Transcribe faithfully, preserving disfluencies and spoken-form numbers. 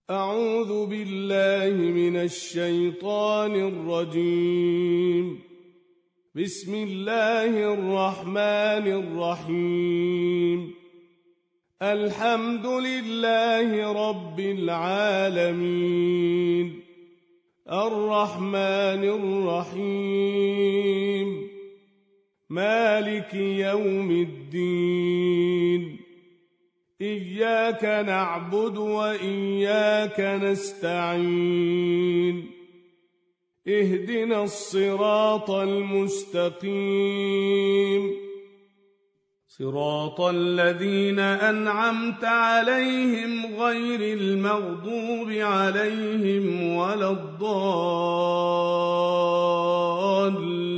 أعوذ بالله من الشيطان الرجيم. بسم الله الرحمن الرحيم. الحمد لله رب العالمين، الرحمن الرحيم، مالك يوم الدين. إياك نعبد وإياك نستعين. اهدنا الصراط المستقيم، صراط الذين أنعمت عليهم غير المغضوب عليهم ولا الضالين.